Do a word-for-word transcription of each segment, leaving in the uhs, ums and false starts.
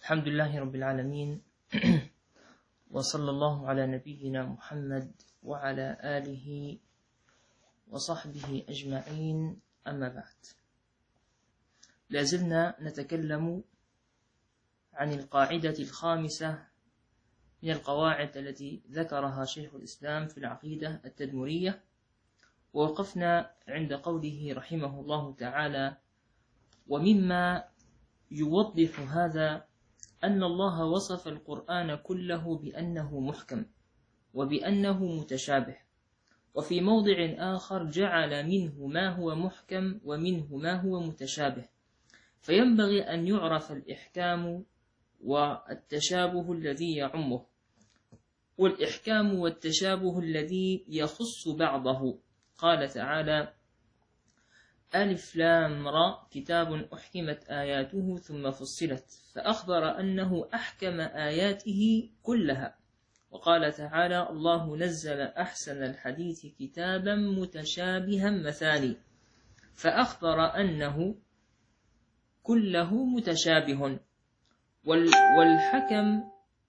الحمد لله رب العالمين وصلى الله على نبينا محمد وعلى آله وصحبه أجمعين، أما بعد. لازلنا نتكلم عن القاعدة الخامسة من القواعد التي ذكرها شيخ الإسلام في العقيدة التدمرية، ووقفنا عند قوله رحمه الله تعالى: ومما يوضح هذا أن الله وصف القرآن كله بأنه محكم وبأنه متشابه، وفي موضع آخر جعل منه ما هو محكم ومنه ما هو متشابه، فينبغي أن يعرف الإحكام والتشابه الذي يعمه، والإحكام والتشابه الذي يخص بعضه. قال تعالى: ألف لام را كتاب أحكمت آياته ثم فصلت، فأخبر أنه أحكم آياته كلها. وقال تعالى: الله نزل أحسن الحديث كتابا متشابها مثاني، فأخبر أنه كله متشابه. والحكم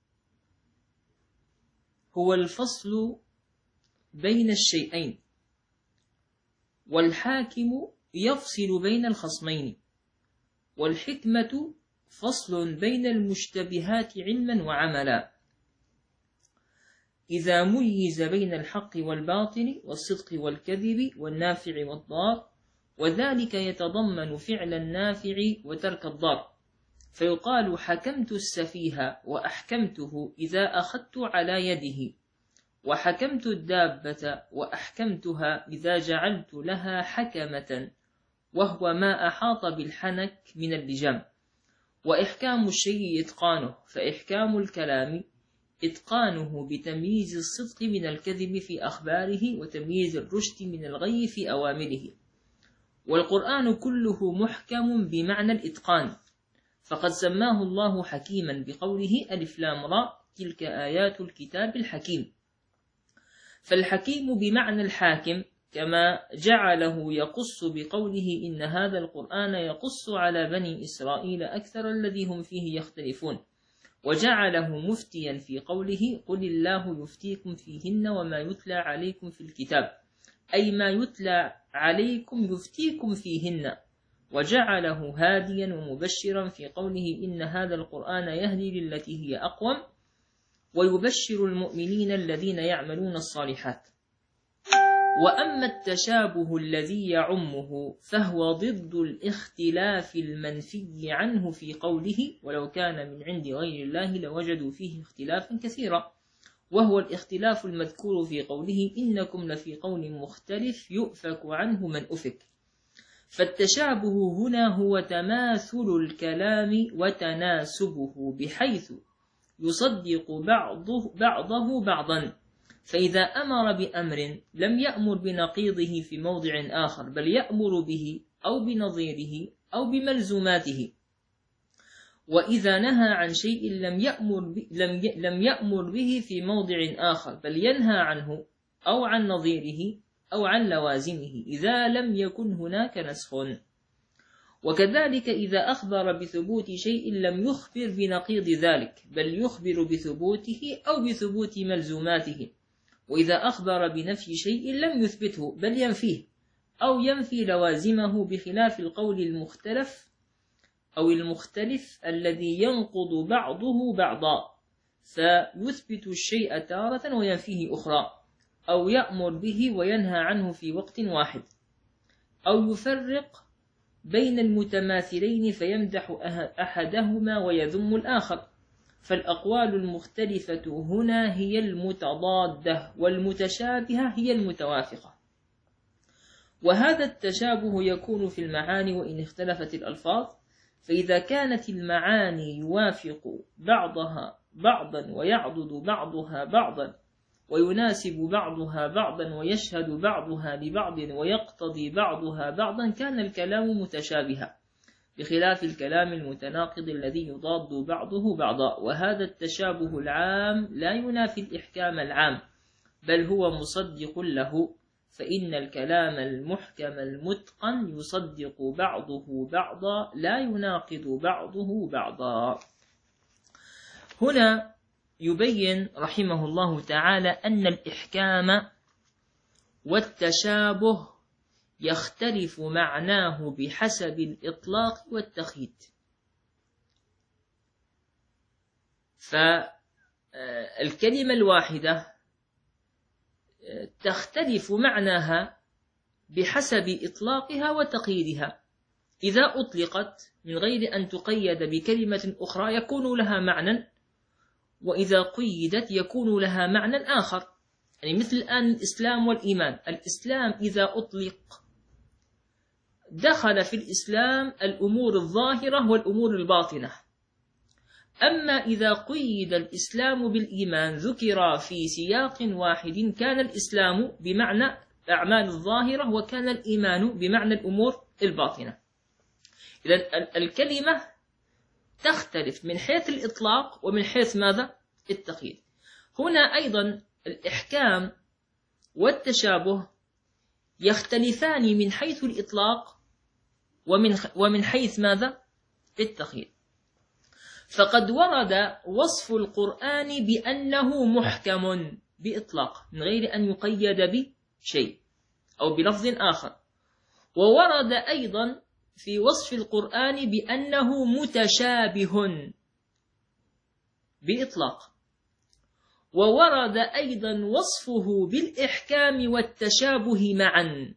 هو الفصل بين الشيئين، والحاكم يفصل بين الخصمين، والحكمة فصل بين المشتبهات علما وعملا، إذا ميز بين الحق والباطل والصدق والكذب والنافع والضار، وذلك يتضمن فعل النافع وترك الضار، فيقال: حكمت السفيه وأحكمته إذا أخذت على يده، وحكمت الدابة وأحكمتها إذا جعلت لها حكمة، وهو ما أحاط بالحنك من اللجام. وإحكام الشيء إتقانه، فإحكام الكلام إتقانه بتمييز الصدق من الكذب في أخباره، وتمييز الرشد من الغي في أوامره. والقرآن كله محكم بمعنى الإتقان، فقد سماه الله حكيما بقوله: ألف لام را تلك آيات الكتاب الحكيم. فالحكيم بمعنى الحاكم، كما جعله يقص بقوله: إن هذا القرآن يقص على بني إسرائيل أكثر الذي هم فيه يختلفون، وجعله مفتيا في قوله: قل الله يفتيكم فيهن وما يتلى عليكم في الكتاب، أي ما يتلى عليكم يفتيكم فيهن. وجعله هاديا ومبشرا في قوله: إن هذا القرآن يهدي للتي هي أقوم ويبشر المؤمنين الذين يعملون الصالحات. وأما التشابه الذي يعمه فهو ضد الاختلاف المنفي عنه في قوله: ولو كان من عند غير الله لوجدوا فيه اختلافا كثيرا، وهو الاختلاف المذكور في قوله: إنكم لفي قول مختلف يؤفك عنه من أفك. فالتشابه هنا هو تماثل الكلام وتناسبه، بحيث يصدق بعضه, بعضه بعضا، فإذا أمر بأمر لم يأمر بنقيضه في موضع آخر، بل يأمر به أو بنظيره أو بملزوماته. وإذا نهى عن شيء لم يأمر, لم لم يأمر به في موضع آخر، بل ينهى عنه أو عن نظيره أو عن لوازمه، إذا لم يكن هناك نسخ. وكذلك إذا أخبر بثبوت شيء لم يخبر بنقيض ذلك، بل يخبر بثبوته أو بثبوت ملزوماته. وإذا أخبر بنفي شيء لم يثبته، بل ينفيه أو ينفي لوازمه، بخلاف القول المختلف أو المختلف الذي ينقض بعضه بعضا، فيثبت الشيء تارة وينفيه أخرى، أو يأمر به وينهى عنه في وقت واحد، أو يفرق بين المتماثلين فيمدح أحدهما ويذم الآخر. فالأقوال المختلفة هنا هي المتضادة، والمتشابهة هي المتوافقة. وهذا التشابه يكون في المعاني وإن اختلفت الألفاظ، فإذا كانت المعاني يوافق بعضها بعضا ويعضد بعضها بعضا ويناسب بعضها بعضا ويشهد بعضها لبعض ويقتضي بعضها بعضا، كان الكلام متشابها، بخلاف الكلام المتناقض الذي يضاد بعضه بعضا. وهذا التشابه العام لا ينافي الإحكام العام، بل هو مصدق له، فإن الكلام المحكم المتقن يصدق بعضه بعضا لا يناقض بعضه بعضا. هنا يبين رحمه الله تعالى أن الإحكام والتشابه يختلف معناه بحسب الإطلاق والتقييد. فالكلمة الواحدة تختلف معناها بحسب إطلاقها وتقييدها. إذا أطلقت من غير أن تقيد بكلمة أخرى يكون لها معنى، وإذا قيدت يكون لها معنى آخر. يعني مثل الآن الإسلام والإيمان. الإسلام إذا أطلق دخل في الإسلام الأمور الظاهرة والأمور الباطنة. أما إذا قيد الإسلام بالإيمان ذكر في سياق واحد كان الإسلام بمعنى الأعمال الظاهرة وكان الإيمان بمعنى الأمور الباطنة. إذن الكلمة تختلف من حيث الإطلاق ومن حيث ماذا؟ التقييد. هنا أيضا الإحكام والتشابه يختلفان من حيث الإطلاق ومن ومن حيث ماذا؟ التقييد. فقد ورد وصف القرآن بأنه محكم بإطلاق من غير أن يقيد بشيء أو بلفظ آخر، وورد أيضا في وصف القرآن بأنه متشابه بإطلاق، وورد أيضا وصفه بالإحكام والتشابه معا.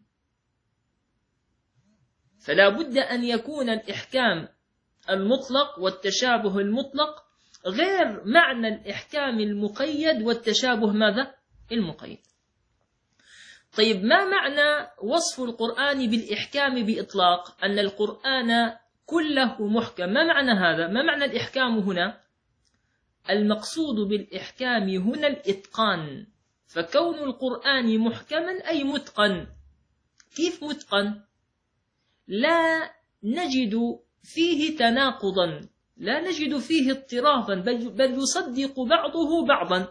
فلا بد أن يكون الإحكام المطلق والتشابه المطلق غير معنى الإحكام المقيد والتشابه ماذا؟ المقيد. طيب، ما معنى وصف القرآن بالإحكام بإطلاق؟ أن القرآن كله محكم. ما معنى هذا؟ ما معنى الإحكام هنا؟ المقصود بالإحكام هنا الإتقان. فكون القرآن محكما أي متقن. كيف متقن؟ لا نجد فيه تناقضا، لا نجد فيه اضطرابا، بل, بل يصدق بعضه بعضا.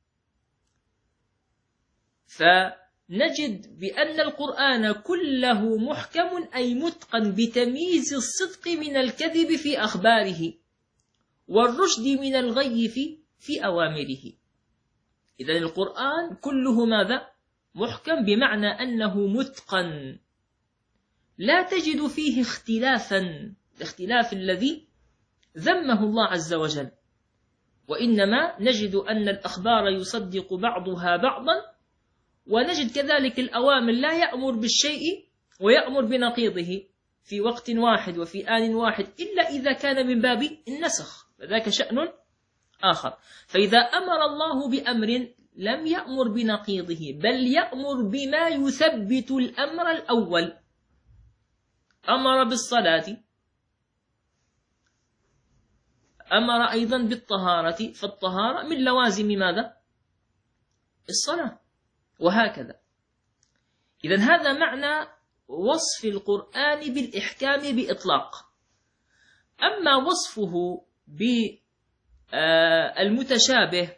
فنجد بأن القرآن كله محكم أي متقن بتمييز الصدق من الكذب في أخباره والرشد من الغي في, في أوامره. إذن القرآن كله ماذا؟ محكم بمعنى أنه متقن، لا تجد فيه اختلافا، الاختلاف الذي ذمه الله عز وجل، وإنما نجد أن الأخبار يصدق بعضها بعضا، ونجد كذلك الأوامر لا يأمر بالشيء ويأمر بنقيضه في وقت واحد وفي آن واحد إلا إذا كان من باب النسخ، فذاك شأن آخر. فإذا أمر الله بأمر لم يأمر بنقيضه، بل يأمر بما يثبت الأمر الأول. أمر بالصلاة، أمر أيضا بالطهارة، فالطهارة من لوازم ماذا؟ الصلاة، وهكذا. إذن هذا معنى وصف القرآن بالإحكام بإطلاق. أما وصفه بالمتشابه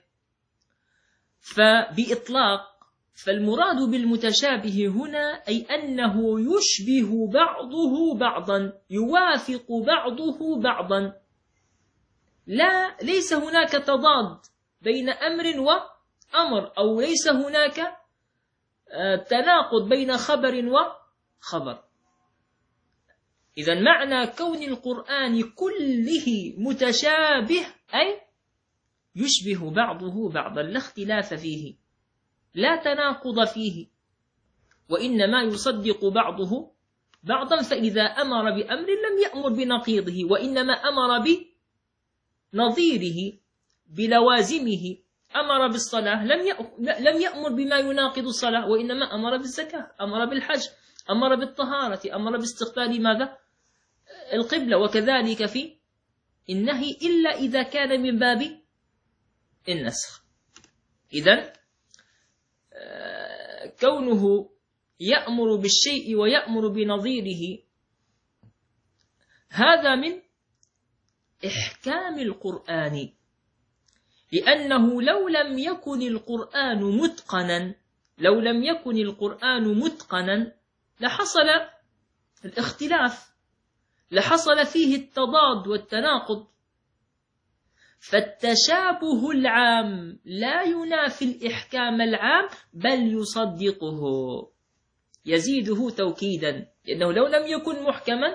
فبإطلاق، فالمراد بالمتشابه هنا أي أنه يشبه بعضه بعضا، يوافق بعضه بعضا، لا ليس هناك تضاد بين أمر وأمر، أو ليس هناك تناقض بين خبر وخبر. إذن معنى كون القرآن كله متشابه أي يشبه بعضه بعضا، لا اختلاف فيه، لا تناقض فيه، وإنما يصدق بعضه بعضا. فإذا أمر بأمر لم يأمر بنقيضه، وإنما أمر بنظيره بلوازمه. أمر بالصلاة لم يأمر بما يناقض الصلاة، وإنما أمر بالزكاة، أمر بالحج، أمر بالطهارة، أمر باستقبال ماذا؟ القبلة. وكذلك في النهي إلا إذا كان من باب النسخ. إذن كونه يأمر بالشيء ويأمر بنظيره هذا من إحكام القرآن، لأنه لو لم يكن القرآن متقنا لو لم يكن القرآن متقنا لحصل الاختلاف، لحصل فيه التضاد والتناقض. فالتشابه العام لا ينافي الإحكام العام بل يصدقه، يزيده توكيدا، لأنه لو لم يكن محكما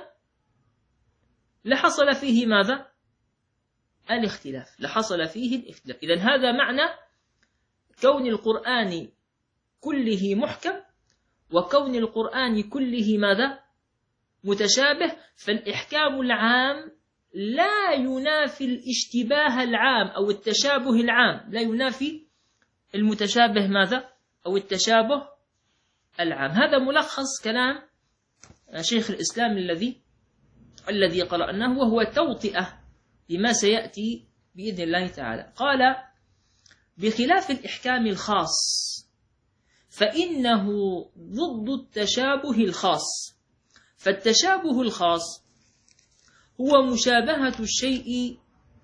لحصل فيه ماذا؟ الاختلاف، لحصل فيه الاختلاف. إذن هذا معنى كون القرآن كله محكم وكون القرآن كله ماذا؟ متشابه. فالإحكام العام لا ينافي الاشتباه العام أو التشابه العام، لا ينافي المتشابه ماذا؟ أو التشابه العام. هذا ملخص كلام شيخ الإسلام الذي الذي قرأناه، وهو توطئة لما سيأتي بإذن الله تعالى. قال: بخلاف الإحكام الخاص فإنه ضد التشابه الخاص. فالتشابه الخاص هو مشابهة الشيء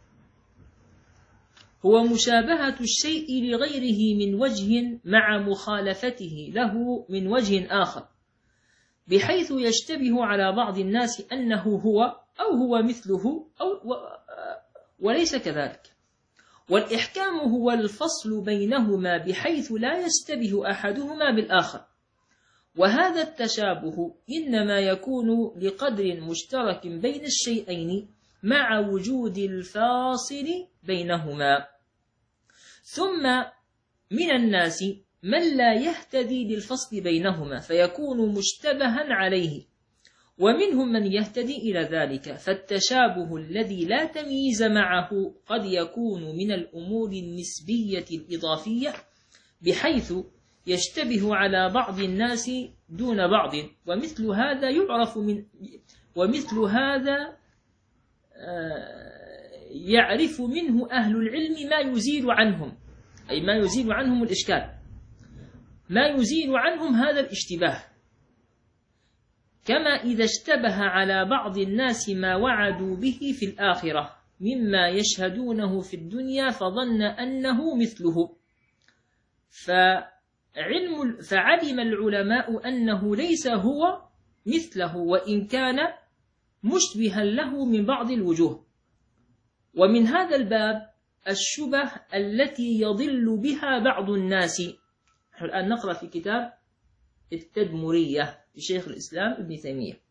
هو مشابهة الشيء لغيره من وجه مع مخالفته له من وجه آخر، بحيث يشتبه على بعض الناس أنه هو أو هو مثله أو وليس كذلك. والإحكام هو الفصل بينهما بحيث لا يشتبه أحدهما بالآخر، وهذا التشابه إنما يكون لقدر مشترك بين الشيئين مع وجود الفاصل بينهما. ثم من الناس من لا يهتدي للفصل بينهما فيكون مشتبها عليه، ومنهم من يهتدي إلى ذلك. فالتشابه الذي لا تمييز معه قد يكون من الأمور النسبية الإضافية، بحيث يشتبه على بعض الناس دون بعض، ومثل هذا يعرف من ومثل هذا يعرف منه أهل العلم ما يزيل عنهم، أي ما يزيل عنهم الإشكال، ما يزيل عنهم هذا الاشتباه. كما إذا اشتبه على بعض الناس ما وعدوا به في الآخرة مما يشهدونه في الدنيا فظن أنه مثله، فعلم فعلم العلماء أنه ليس هو مثله، وإن كان مشبها له من بعض الوجوه. ومن هذا الباب الشبه التي يضل بها بعض الناس. نحن الآن نقرأ في كتاب التدمرية لشيخ الإسلام ابن تيمية.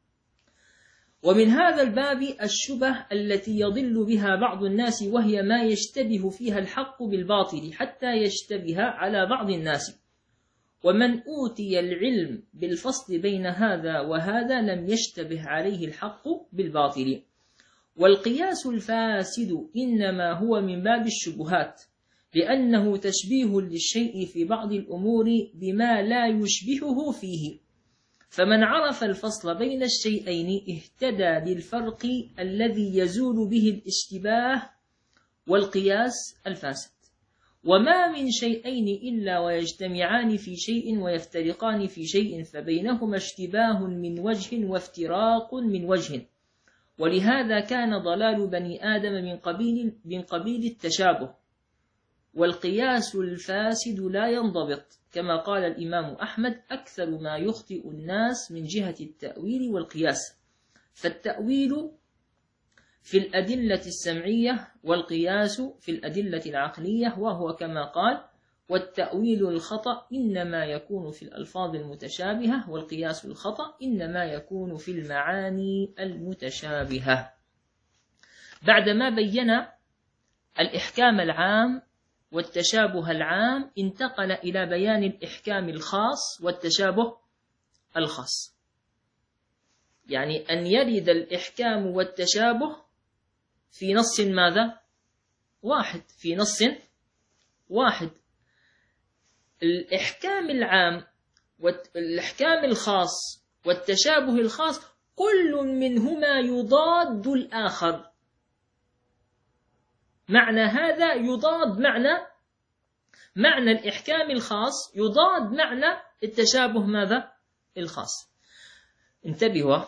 ومن هذا الباب الشبه التي يضل بها بعض الناس، وهي ما يشتبه فيها الحق بالباطل حتى يشتبه على بعض الناس. ومن أوتي العلم بالفصل بين هذا وهذا لم يشتبه عليه الحق بالباطل. والقياس الفاسد إنما هو من باب الشبهات، لأنه تشبيه للشيء في بعض الأمور بما لا يشبهه فيه. فمن عرف الفصل بين الشيئين اهتدى للفرق الذي يزول به الاشتباه والقياس الفاسد. وما من شيئين إلا ويجتمعان في شيء ويفترقان في شيء، فبينهما اشتباه من وجه وافتراق من وجه. ولهذا كان ضلال بني آدم من قبيل, من قبيل التشابه. والقياس الفاسد لا ينضبط، كما قال الإمام أحمد: أكثر ما يخطئ الناس من جهة التأويل والقياس. فالتأويل في الأدلة السمعية والقياس في الأدلة العقلية، وهو كما قال: والتأويل الخطأ إنما يكون في الألفاظ المتشابهة، والقياس الخطأ إنما يكون في المعاني المتشابهة. بعدما بين الإحكام العام والتشابه العام انتقل إلى بيان الإحكام الخاص والتشابه الخاص، يعني أن يرد الإحكام والتشابه في نص ماذا؟ واحد، في نص واحد. الإحكام العام والإحكام الخاص والتشابه الخاص كل منهما يضاد الآخر. معنى هذا يضاد معنى معنى الإحكام الخاص يضاد معنى التشابه ماذا؟ الخاص. انتبهوا.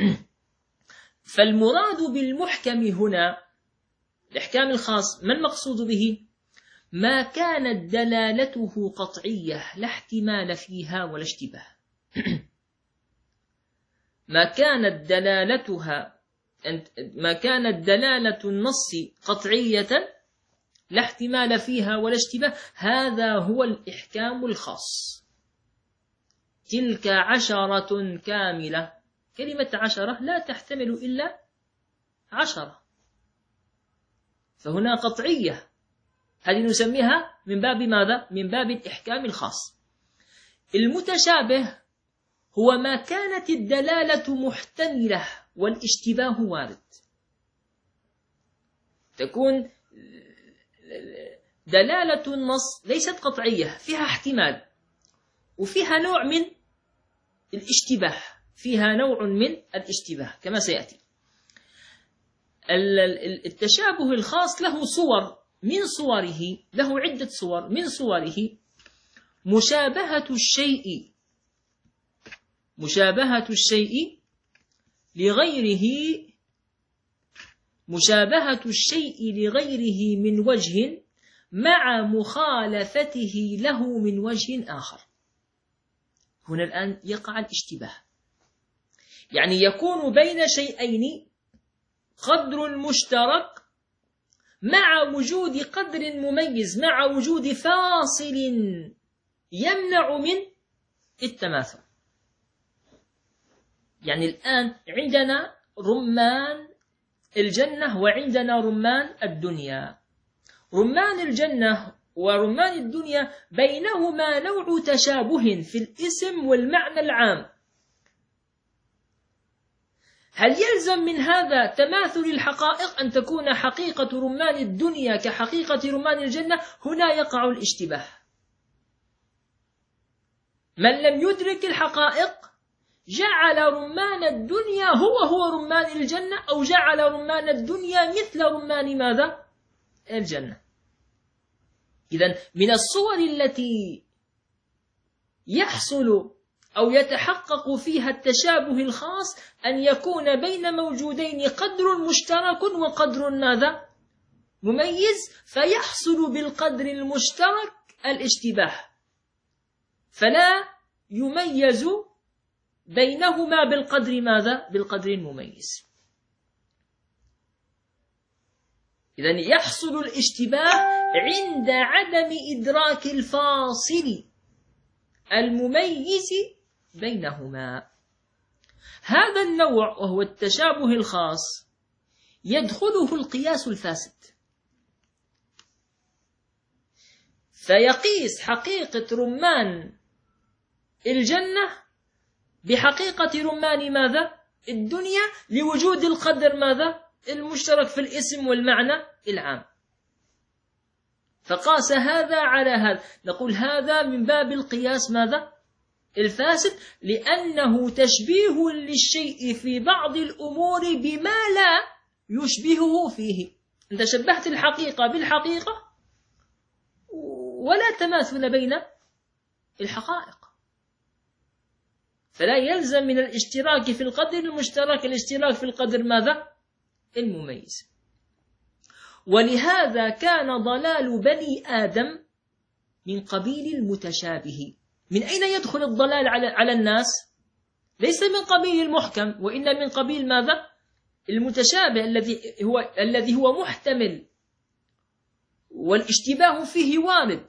فالمراد بالمحكم هنا الإحكام الخاص، ما المقصود به؟ ما كانت دلالته قطعية لا احتمال فيها ولا اشتباه. ما كانت دلالتها ما كانت دلالة النص قطعية لا احتمال فيها ولا اشتباه، هذا هو الإحكام الخاص. تلك عشرة كاملة، كلمة عشرة لا تحتمل إلا عشرة، فهنا قطعية، هذه نسميها من باب ماذا؟ من باب الإحكام الخاص. المتشابه هو ما كانت الدلالة محتملة والاشتباه وارد، تكون دلالة النص ليست قطعية، فيها احتمال وفيها نوع من الاشتباه، فيها نوع من الاشتباه كما سيأتي. التشابه الخاص له صور، من صوره له عدة صور، من صوره مشابهة الشيء مشابهة الشيء لغيره مشابهة الشيء لغيره من وجه مع مخالفته له من وجه آخر. هنا الآن يقع الاشتباه، يعني يكون بين شيئين قدر مشترك مع وجود قدر مميز، مع وجود فاصل يمنع من التماثل. يعني الآن عندنا رمان الجنة وعندنا رمان الدنيا. رمان الجنة ورمان الدنيا بينهما نوع تشابه في الاسم والمعنى العام. هل يلزم من هذا تماثل الحقائق أن تكون حقيقة رمان الدنيا كحقيقة رمان الجنة؟ هنا يقع الاشتباه. من لم يدرك الحقائق جعل رمان الدنيا هو هو رمان الجنة، أو جعل رمان الدنيا مثل رمان ماذا؟ الجنة. إذن من الصور التي يحصل أو يتحقق فيها التشابه الخاص أن يكون بين موجودين قدر مشترك وقدر ماذا؟ مميز، فيحصل بالقدر المشترك الاشتباه، فلا يميز بينهما بالقدر ماذا؟ بالقدر المميز. إذن يحصل الاشتباه عند عدم إدراك الفاصل المميز بينهما. هذا النوع وهو التشابه الخاص يدخله القياس الفاسد، فيقيس حقيقة رمان الجنة بحقيقة رمان ماذا؟ الدنيا، لوجود القدر ماذا؟ المشترك في الاسم والمعنى العام، فقاس هذا على هذا. نقول هذا من باب القياس ماذا؟ الفاسد، لأنه تشبيه للشيء في بعض الأمور بما لا يشبهه فيه. أنت شبهت الحقيقة بالحقيقة ولا تماثل بين الحقائق، فلا يلزم من الاشتراك في القدر المشترك الاشتراك في القدر ماذا؟ المميز. ولهذا كان ضلال بني آدم من قبيل المتشابه. من أين يدخل الضلال على على الناس؟ ليس من قبيل المحكم، وإن من قبيل ماذا؟ المتشابه الذي هو الذي هو محتمل والاشتباه فيه وارد.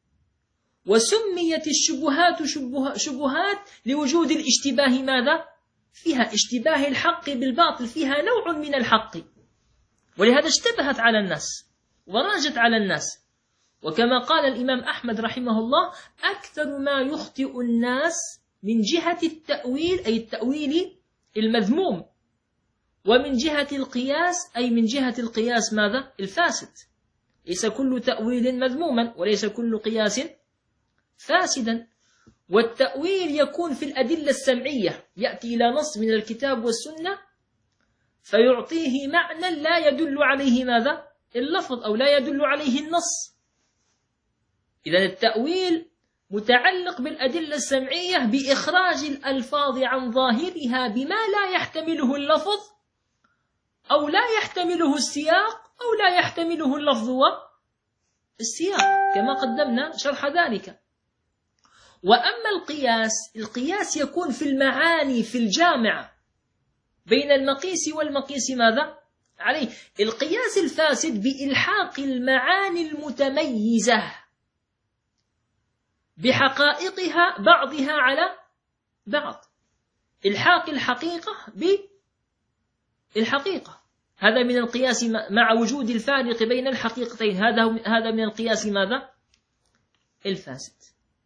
وسميت الشبهات شبهات لوجود الاشتباه ماذا؟ فيها اشتباه الحق بالباطل، فيها نوع من الحق، ولهذا اشتبهت على الناس وراجت على الناس. وكما قال الإمام أحمد رحمه الله: أكثر ما يخطئ الناس من جهة التأويل، أي التأويل المذموم، ومن جهة القياس، أي من جهة القياس ماذا؟ الفاسد. ليس كل تأويل مذموما وليس كل قياس فاسدا. والتأويل يكون في الأدلة السمعية، يأتي إلى نص من الكتاب والسنة فيعطيه معنى لا يدل عليه ماذا؟ اللفظ، أو لا يدل عليه النص. إذن التأويل متعلق بالأدلة السمعية بإخراج الألفاظ عن ظاهرها بما لا يحتمله اللفظ أو لا يحتمله السياق أو لا يحتمله اللفظ والسياق، كما قدمنا شرح ذلك. وأما القياس، القياس يكون في المعاني، في الجامع، بين المقيس والمقيس ماذا؟ عليه. القياس الفاسد بإلحاق المعاني المتميزة بحقائقها بعضها على بعض، إلحاق الحقيقة بالحقيقة، هذا من القياس مع وجود الفارق بين الحقيقتين، هذا هذا من القياس ماذا؟ الفاسد.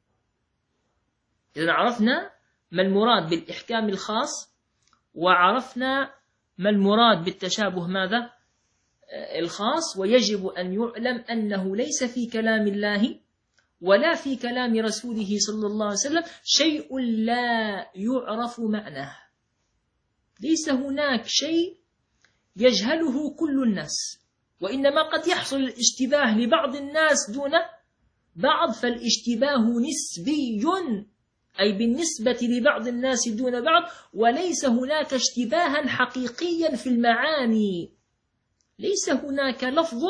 إذن عرفنا ما المراد بالإحكام الخاص، وعرفنا ما المراد بالتشابه ماذا؟ الخاص. ويجب أن يعلم أنه ليس في كلام الله ولا في كلام رسوله صلى الله عليه وسلم شيء لا يعرف معناه، ليس هناك شيء يجهله كل الناس، وإنما قد يحصل الاشتباه لبعض الناس دون بعض، فالاشتباه نسبي، أي بالنسبة لبعض الناس دون بعض، وليس هناك اشتباها حقيقيا في المعاني، ليس هناك لفظ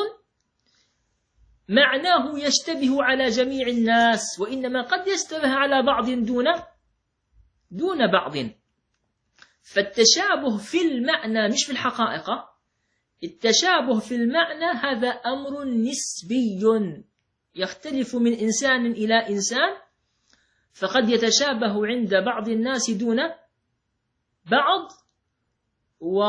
معناه يشتبه على جميع الناس، وإنما قد يشتبه على بعض دون دون بعض. فالتشابه في المعنى مش في الحقائق، التشابه في المعنى هذا أمر نسبي يختلف من إنسان إلى إنسان، فقد يتشابه عند بعض الناس دون بعض، و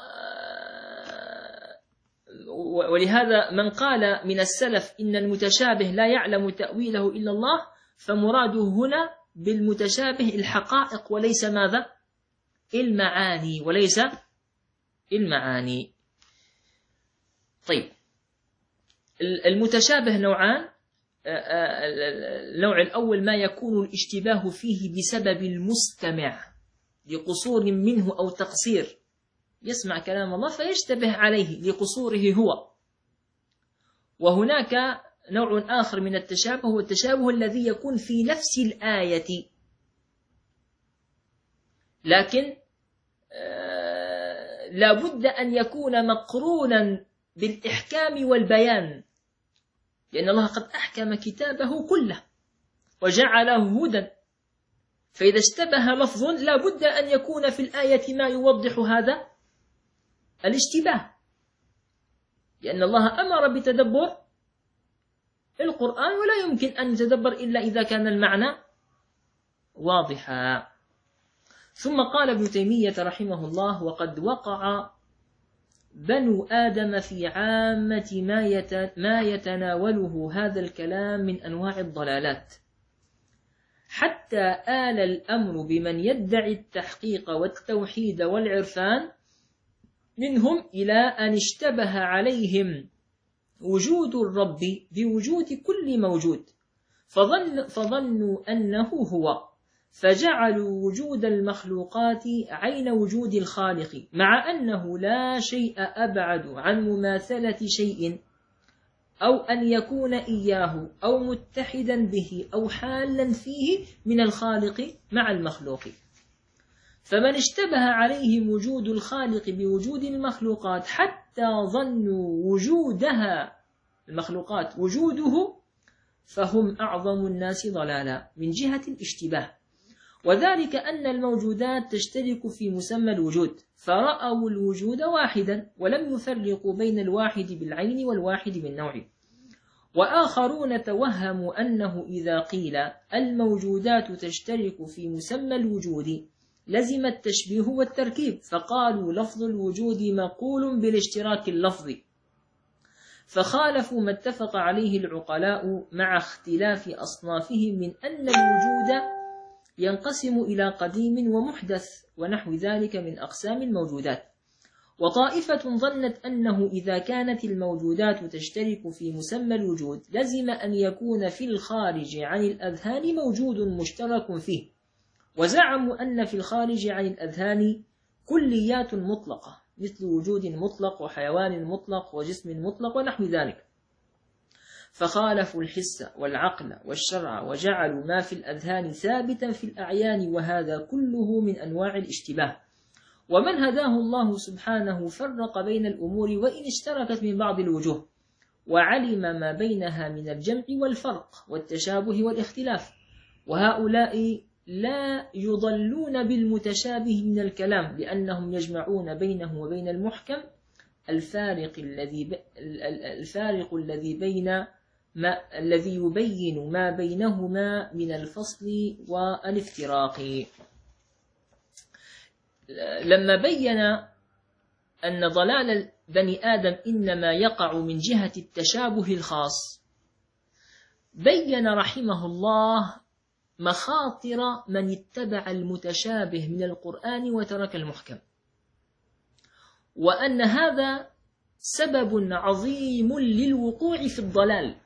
ولهذا من قال من السلف إن المتشابه لا يعلم تأويله إلا الله، فمراده هنا بالمتشابه الحقائق وليس ماذا؟ المعاني، وليس المعاني. طيب، المتشابه نوعان. النوع الأول ما يكون الاشتباه فيه بسبب المستمع لقصور منه أو تقصير، يسمع كلام الله فيشتبه عليه لقصوره هو. وهناك نوع آخر من التشابه، هو التشابه الذي يكون في نفس الآية، لكن آه لا بد أن يكون مقرونا بالإحكام والبيان، لأن الله قد أحكم كتابه كله وجعله هدى، فإذا اشتبه لفظ لا بد أن يكون في الآية ما يوضح هذا الاشتباه، لأن الله أمر بتدبر القرآن، ولا يمكن أن يتدبر إلا إذا كان المعنى واضحا. ثم قال ابن تيمية رحمه الله: وقد وقع بنو آدم في عامة ما يتناوله هذا الكلام من أنواع الضلالات، حتى آل الأمر بمن يدعي التحقيق والتوحيد والعرفان منهم إلى أن اشتبه عليهم وجود الرب بوجود كل موجود، فظن فظنوا أنه هو، فجعلوا وجود المخلوقات عين وجود الخالق، مع أنه لا شيء أبعد عن مماثلة شيء، أو أن يكون إياه أو متحدا به أو حالا فيه من الخالق مع المخلوق. فمن اشتبه عليهم وجود الخالق بوجود المخلوقات حتى ظنوا وجودها المخلوقات وجوده، فهم أعظم الناس ضلالا من جهة الاشتباه، وذلك أن الموجودات تشترك في مسمى الوجود، فرأوا الوجود واحدا ولم يفرقوا بين الواحد بالعين والواحد بالنوع. وآخرون توهموا أنه إذا قيل الموجودات تشترك في مسمى الوجود لزم التشبيه والتركيب، فقالوا لفظ الوجود مقول بالاشتراك اللفظي، فخالفوا ما اتفق عليه العقلاء مع اختلاف أصنافهم من أن الوجود ينقسم إلى قديم ومحدث ونحو ذلك من أقسام الموجودات. وطائفة ظنت أنه إذا كانت الموجودات تشترك في مسمى الوجود لزم أن يكون في الخارج عن الأذهان موجود مشترك فيه، وزعموا أن في الخارج عن الأذهان كليات مطلقة مثل وجود مطلق وحيوان مطلق وجسم مطلق ونحو ذلك، فخالفوا الحس والعقل والشرع وجعلوا ما في الأذهان ثابتا في الأعيان، وهذا كله من أنواع الاشتباه. ومن هداه الله سبحانه فرق بين الأمور وإن اشتركت من بعض الوجوه، وعلم ما بينها من الجمع والفرق والتشابه والاختلاف. وهؤلاء لا يضلون بالمتشابه من الكلام، لأنهم يجمعون بينه وبين المحكم الفارق الذي الفارق الذي بين ما الذي يبين ما بينهما من الفصل والافتراق. لما بين أن ضلال بني آدم إنما يقع من جهة التشابه الخاص، بين رحمه الله مخاطر من اتبع المتشابه من القرآن وترك المحكم، وأن هذا سبب عظيم للوقوع في الضلال.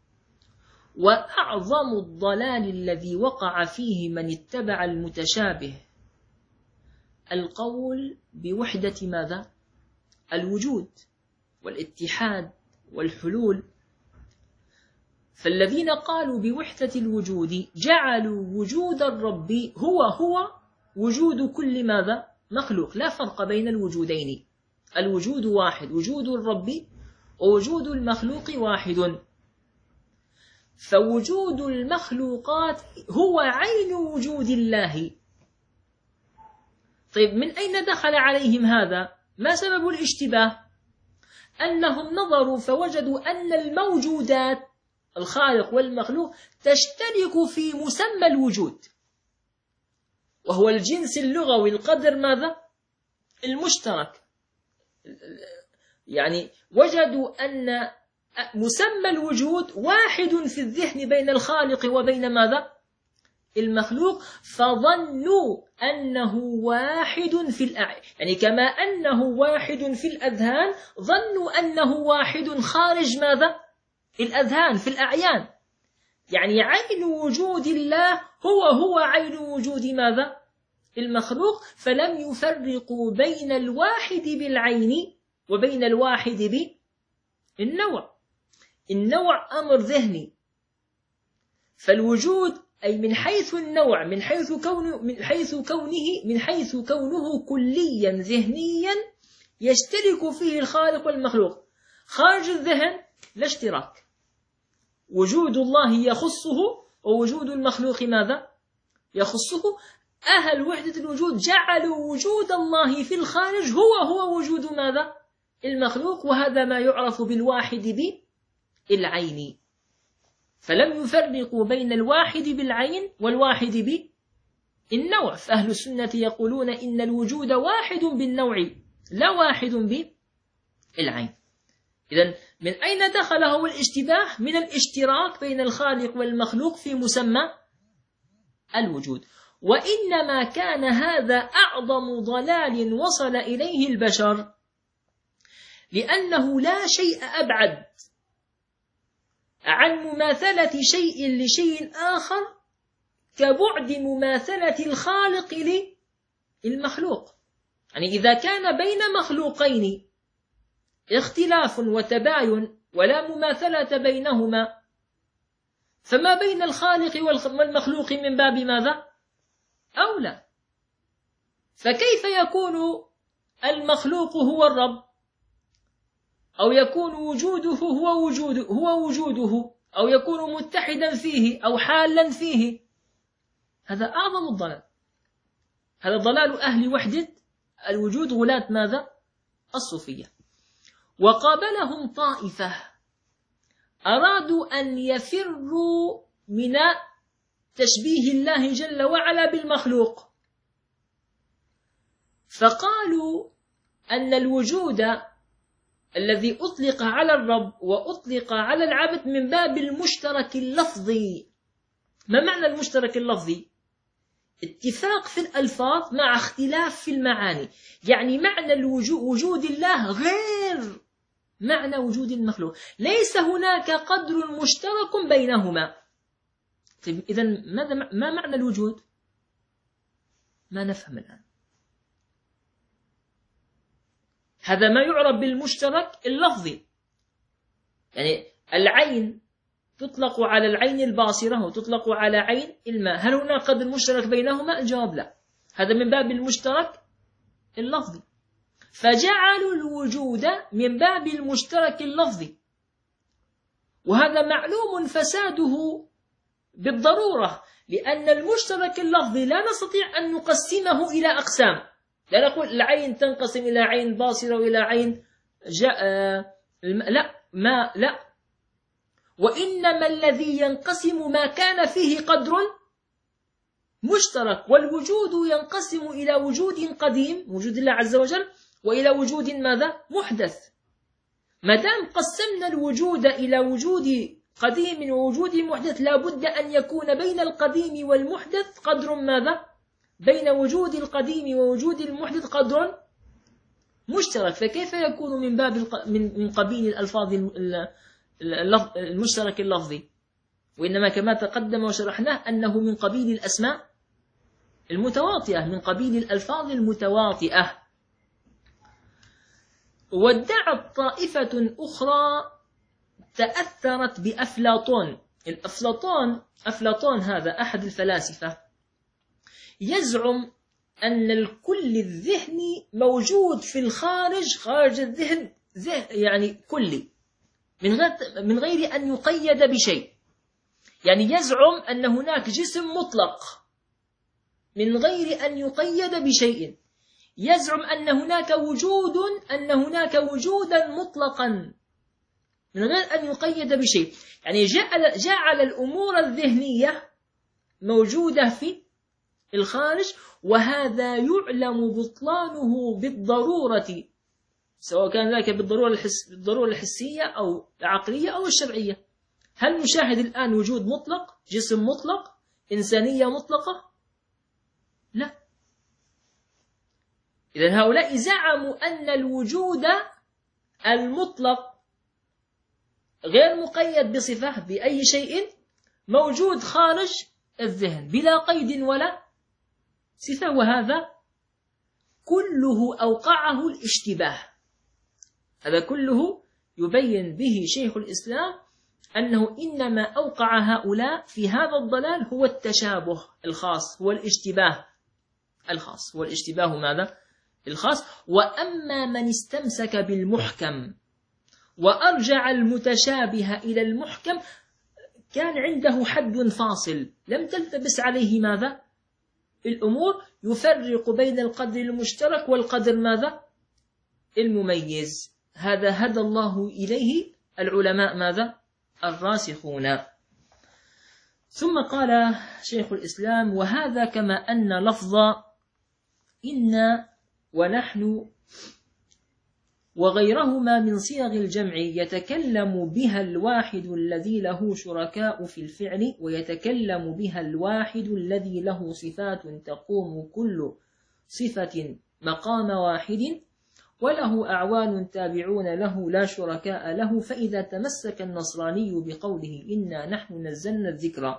وأعظم الضلال الذي وقع فيه من اتبع المتشابه القول بوحدة ماذا؟ الوجود والاتحاد والحلول. فالذين قالوا بوحدة الوجود جعلوا وجود الرب هو هو وجود كل ماذا؟ مخلوق، لا فرق بين الوجودين، الوجود واحد، وجود الرب ووجود المخلوق واحد. فوجود المخلوقات هو عين وجود الله. طيب من أين دخل عليهم هذا؟ ما سبب الاشتباه؟ أنهم نظروا فوجدوا أن الموجودات الخالق والمخلوق تشترك في مسمى الوجود، وهو الجنس اللغوي القدر ماذا؟ المشترك. يعني وجدوا أن مسمى الوجود واحد في الذهن بين الخالق وبين ماذا؟ المخلوق، فظنوا أنه واحد في الأعيان، يعني كما أنه واحد في الأذهان ظنوا أنه واحد خارج ماذا؟ الأذهان في الأعيان. يعني عين وجود الله هو هو عين وجود ماذا؟ المخلوق، فلم يفرقوا بين الواحد بالعين وبين الواحد بالنوع. النوع أمر ذهني، فالوجود أي من حيث النوع، من حيث كونه من حيث كونه من حيث كونه كليا ذهنيا يشترك فيه الخالق والمخلوق. خارج الذهن لا اشتراك، وجود الله يخصه ووجود المخلوق ماذا؟ يخصه. أهل وحدة الوجود جعلوا وجود الله في الخارج هو هو وجود ماذا؟ المخلوق، وهذا ما يعرف بالواحد بالعين. فلم يفرقوا بين الواحد بالعين والواحد بالنوع. فأهل السنة يقولون إن الوجود واحد بالنوع لا واحد بالعين. إذن من أين دخله الاشتباه؟ من الاشتراك بين الخالق والمخلوق في مسمى الوجود. وإنما كان هذا أعظم ضلال وصل إليه البشر، لأنه لا شيء أبعد عن مماثلة شيء لشيء آخر كبعد مماثلة الخالق للمخلوق. يعني إذا كان بين مخلوقين اختلاف وتباين ولا مماثلة بينهما، فما بين الخالق والمخلوق من باب ماذا؟ أولى. فكيف يكون المخلوق هو الرب، أو يكون وجوده هو وجوده هو وجوده، أو يكون متحدا فيه أو حالا فيه؟ هذا أعظم الضلال. هذا ضلال أهل وحدة الوجود، غلاة ماذا؟ الصوفية. وقابلهم طائفة أرادوا أن يفروا من تشبيه الله جل وعلا بالمخلوق، فقالوا أن الوجود الذي أطلق على الرب وأطلق على العبد من باب المشترك اللفظي. ما معنى المشترك اللفظي؟ اتفاق في الألفاظ مع اختلاف في المعاني. يعني معنى الوجود وجود الله غير معنى وجود المخلوق، ليس هناك قدر مشترك بينهما. طيب إذن ماذا ما معنى الوجود؟ ما نفهم الآن. هذا ما يعرف بالمشترك اللفظي. يعني العين تطلق على العين الباصرة وتطلق على عين الماء، هل هناك قدر مشترك بينهما؟ الجواب لا. هذا من باب المشترك اللفظي. فجعلوا الوجود من باب المشترك اللفظي، وهذا معلوم فساده بالضرورة، لأن المشترك اللفظي لا نستطيع أن نقسمه إلى أقسام. لا نقول العين تنقسم إلى عين باصرة وإلى عين جاء لا ما لا وإنما الذي ينقسم ما كان فيه قدر مشترك، والوجود ينقسم إلى وجود قديم وجود الله عز وجل وإلى وجود ماذا؟ محدث. ما دام قسمنا الوجود إلى وجود قديم ووجود محدث لا بد أن يكون بين القديم والمحدث قدر ماذا؟ بين وجود القديم ووجود المحدث قدر مشترك. فكيف يكون من باب من قبيل الألفاظ المشترك اللفظي؟ وإنما كما تقدم وشرحناه أنه من قبيل الأسماء المتواطئة، من قبيل الألفاظ المتواطئة. وادعت طائفة أخرى تأثرت بأفلاطون. الأفلاطون أفلاطون هذا أحد الفلاسفة يزعم أن الكل الذهني موجود في الخارج، خارج الذهن يعني كلي، من غير من غير أن يقيد بشيء. يعني يزعم أن هناك جسم مطلق من غير أن يقيد بشيء. يزعم أن هناك وجود أن هناك وجودا مطلقا من غير أن يقيد بشيء. يعني جعل جعل الأمور الذهنية موجودة في الخارج، وهذا يعلم بطلانه بالضرورة، سواء كان ذلك بالضرورة الحس بالضرورة الحسية أو العقلية أو الشرعية. هل نشاهد الآن وجود مطلق، جسم مطلق، إنسانية مطلقة؟ لا. إذن هؤلاء زعموا أن الوجود المطلق غير مقيد بصفة بأي شيء موجود خارج الذهن بلا قيد ولا صفة، وهذا كله أوقعه الاشتباه. هذا كله يبين به شيخ الإسلام أنه إنما أوقع هؤلاء في هذا الضلال هو التشابه الخاص، هو الاشتباه الخاص، هو الاشتباه ماذا؟ الخاص. وأما من استمسك بالمحكم وأرجع المتشابه إلى المحكم كان عنده حد فاصل لم تلتبس عليه ماذا؟ الأمور، يفرق بين القدر المشترك والقدر ماذا؟ المميز. هذا هدى الله إليه العلماء ماذا؟ الراسخون. ثم قال شيخ الإسلام: وهذا كما أن لفظ إن ونحن وغيرهما من صيغ الجمع يتكلم بها الواحد الذي له شركاء في الفعل، ويتكلم بها الواحد الذي له صفات تقوم كل صفة مقام واحد، وله أعوان تابعون له لا شركاء له. فإذا تمسك النصراني بقوله إنا نحن نزلنا الذكر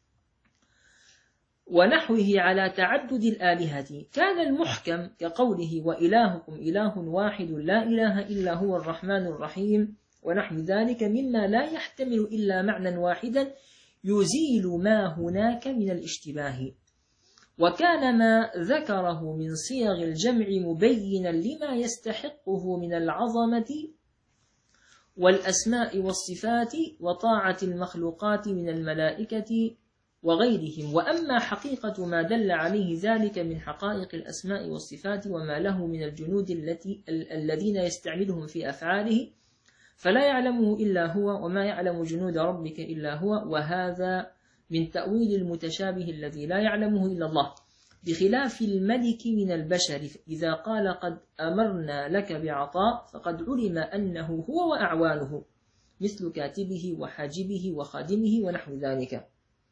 ونحوه على تعدد الآلهة كان المحكم كقوله وإلهكم إله واحد لا إله إلا هو الرحمن الرحيم ونحو ذلك مما لا يحتمل إلا معنى واحدا يزيل ما هناك من الاشتباه. وكان ما ذكره من صيغ الجمع مبينا لما يستحقه من العظمة والأسماء والصفات وطاعة المخلوقات من الملائكة وغيرهم. وأما حقيقة ما دل عليه ذلك من حقائق الأسماء والصفات وما له من الجنود التي الذين يستعملهم في أفعاله فلا يعلمه إلا هو، وما يعلم جنود ربك إلا هو، وهذا من تأويل المتشابه الذي لا يعلمه إلا الله، بخلاف الملك من البشر. إذا قال قد أمرنا لك بعطاء فقد علم أنه هو وأعوانه مثل كاتبه وحاجبه وخادمه ونحو ذلك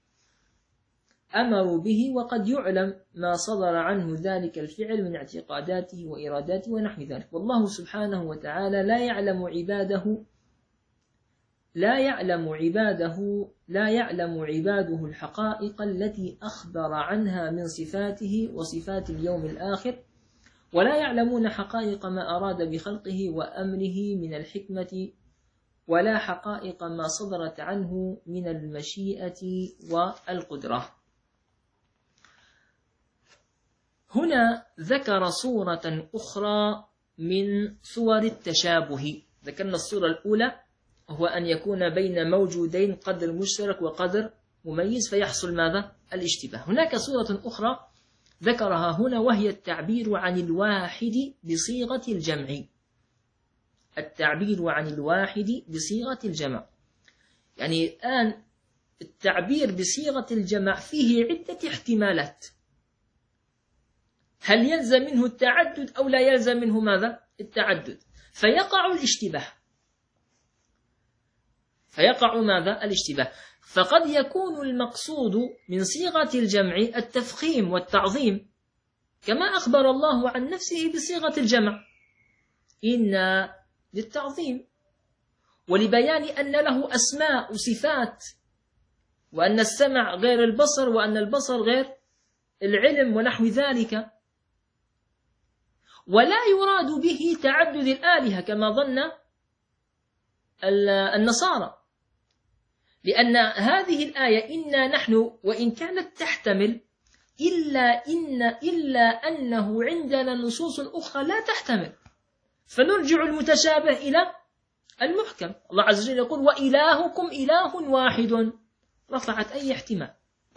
أمروا به، وقد يعلم ما صدر عنه ذلك الفعل من اعتقاداته وإراداته ونحو ذلك. والله سبحانه وتعالى لا يعلم عباده لا يعلم عباده لا يعلم عباده الحقائق التي أخبر عنها من صفاته وصفات اليوم الآخر، ولا يعلمون حقائق ما أراد بخلقه وأمره من الحكمة، ولا حقائق ما صدرت عنه من المشيئة والقدرة. هنا ذكر صورة أخرى من صور التشابه. ذكرنا الصورة الأولى هو أن يكون بين موجودين قدر مشترك وقدر مميز فيحصل ماذا؟ الاشتباه. هناك صورة أخرى ذكرها هنا وهي التعبير عن الواحد بصيغة الجمع. التعبير عن الواحد بصيغة الجمع، يعني الآن التعبير بصيغة الجمع فيه عدة احتمالات. هل يلزم منه التعدد أو لا يلزم منه ماذا؟ التعدد، فيقع الاشتباه. فيقع ماذا؟ الاشتباه. فقد يكون المقصود من صيغة الجمع التفخيم والتعظيم، كما أخبر الله عن نفسه بصيغة الجمع، إن للتعظيم ولبيان أن له أسماء وصفات، وأن السمع غير البصر، وأن البصر غير العلم ونحو ذلك. ولا يراد به تعدد الآلهة كما ظن النصارى، لأن هذه الآية إنا نحن وإن كانت تحتمل إلا إن إلا أنه عندنا نصوص أخرى لا تحتمل، فنرجع المتشابه إلى المحكم. الله عز وجل يقول وإلهكم إله واحد، رفعت أي احتمال،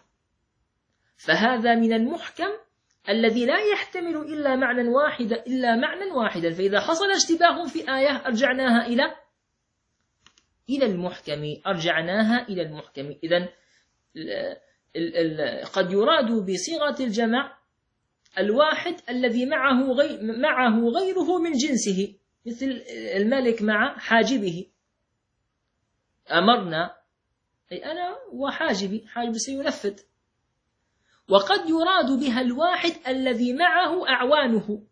فهذا من المحكم الذي لا يحتمل إلا معنى واحدا إلا معنى واحدا. فإذا حصل اشتباه في آية أرجعناها إلى إلى المحكم أرجعناها إلى المحكم. إذن قد يراد بصيغة الجمع الواحد الذي معه غي معه غيره من جنسه، مثل الملك مع حاجبه. أمرنا أي أنا وحاجبي، حاجب سينفذ. وقد يراد بها الواحد الذي معه أعوانه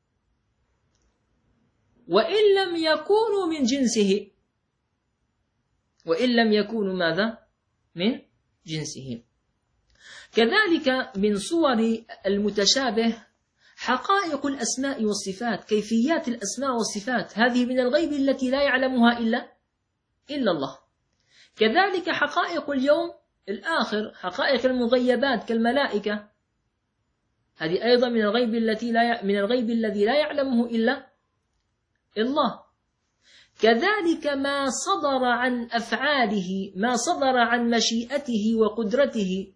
وإن لم يكونوا من جنسه، وإن لم يكونوا ماذا؟ من جنسه. كذلك من صور المتشابه حقائق الأسماء والصفات، كيفيات الأسماء والصفات، هذه من الغيب التي لا يعلمها إلا إلا الله. كذلك حقائق اليوم الآخر، حقائق المغيبات كالملائكة، هذه أيضا من الغيب التي لا من الغيب الذي لا يعلمه إلا الله. كذلك ما صدر عن أفعاله، ما صدر عن مشيئته وقدرته،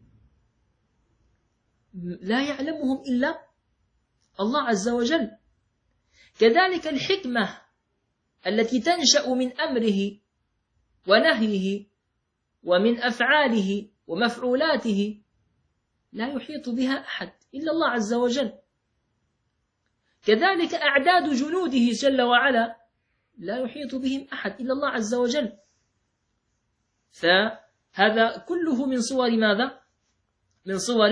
لا يعلمهم إلا الله عز وجل. كذلك الحكمة التي تنشأ من أمره ونهيه ومن أفعاله ومفعولاته لا يحيط بها أحد إلا الله عز وجل. كذلك أعداد جنوده جل وعلا لا يحيط بهم أحد إلا الله عز وجل. فهذا كله من صور ماذا؟ من صور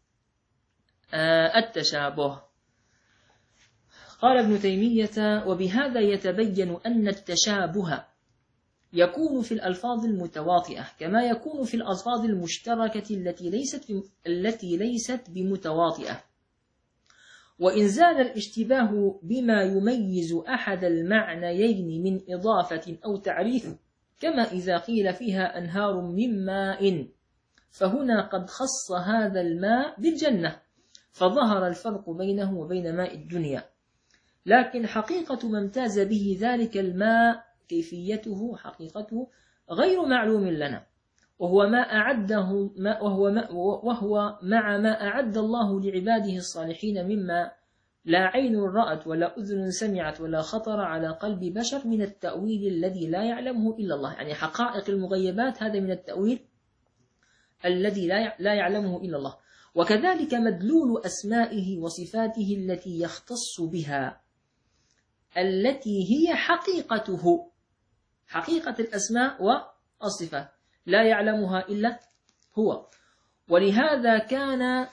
التشابه. قال ابن تيمية وبهذا يتبين أن التشابه يكون في الألفاظ المتواطئة كما يكون في الألفاظ المشتركة التي ليست التي ليست بمتواطئة، وإن زال الاشتباه بما يميز أحد المعنيين من إضافة أو تعريف، كما إذا قيل فيها أنهار من ماء، فهنا قد خص هذا الماء بالجنة فظهر الفرق بينه وبين ماء الدنيا. لكن حقيقة ما امتاز به ذلك الماء كيفيته حقيقته غير معلوم لنا، وهو ما أعده ما وهو ما وهو مع ما أعد الله لعباده الصالحين مما لا عين رأت ولا أذن سمعت ولا خطر على قلب بشر من التأويل الذي لا يعلمه إلا الله. يعني حقائق المغيبات هذا من التأويل الذي لا يعلمه إلا الله. وكذلك مدلول أسمائه وصفاته التي يختص بها، التي هي حقيقته، حقيقة الأسماء والصفات لا يعلمها إلا هو. ولهذا كان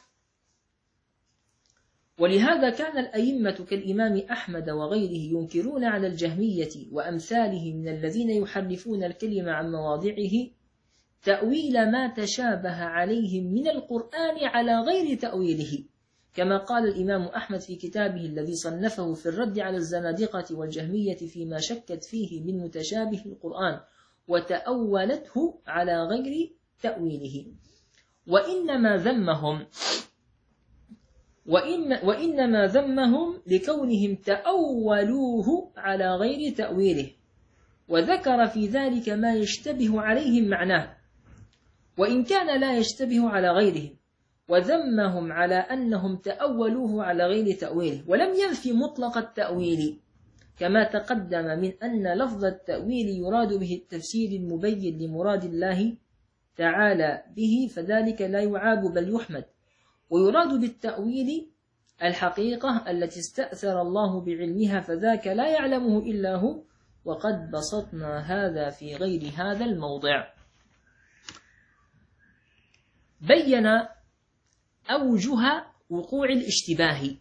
ولهذا كان الأئمة كالإمام أحمد وغيره ينكرون على الجهمية وأمثاله من الذين يحرفون الكلمة عن مواضعه تأويل ما تشابه عليهم من القرآن على غير تأويله، كما قال الإمام أحمد في كتابه الذي صنفه في الرد على الزنادقة والجهمية فيما شكت فيه من متشابه القرآن وتأولته على غير تأويله. وإنما ذمهم وإن وإنما ذمهم لكونهم تأولوه على غير تأويله، وذكر في ذلك ما يشتبه عليهم معناه وإن كان لا يشتبه على غيرهم، وذمهم على أنهم تأولوه على غير تأويله، ولم ينفي مطلق التأويل، كما تقدم من أن لفظ التأويل يراد به التفسير المبين لمراد الله تعالى به، فذلك لا يعاب بل يحمد. ويراد بالتأويل الحقيقة التي استأثر الله بعلمها، فذاك لا يعلمه إلا هو، وقد بسطنا هذا في غير هذا الموضع. بين أوجه وقوع الاشتباه.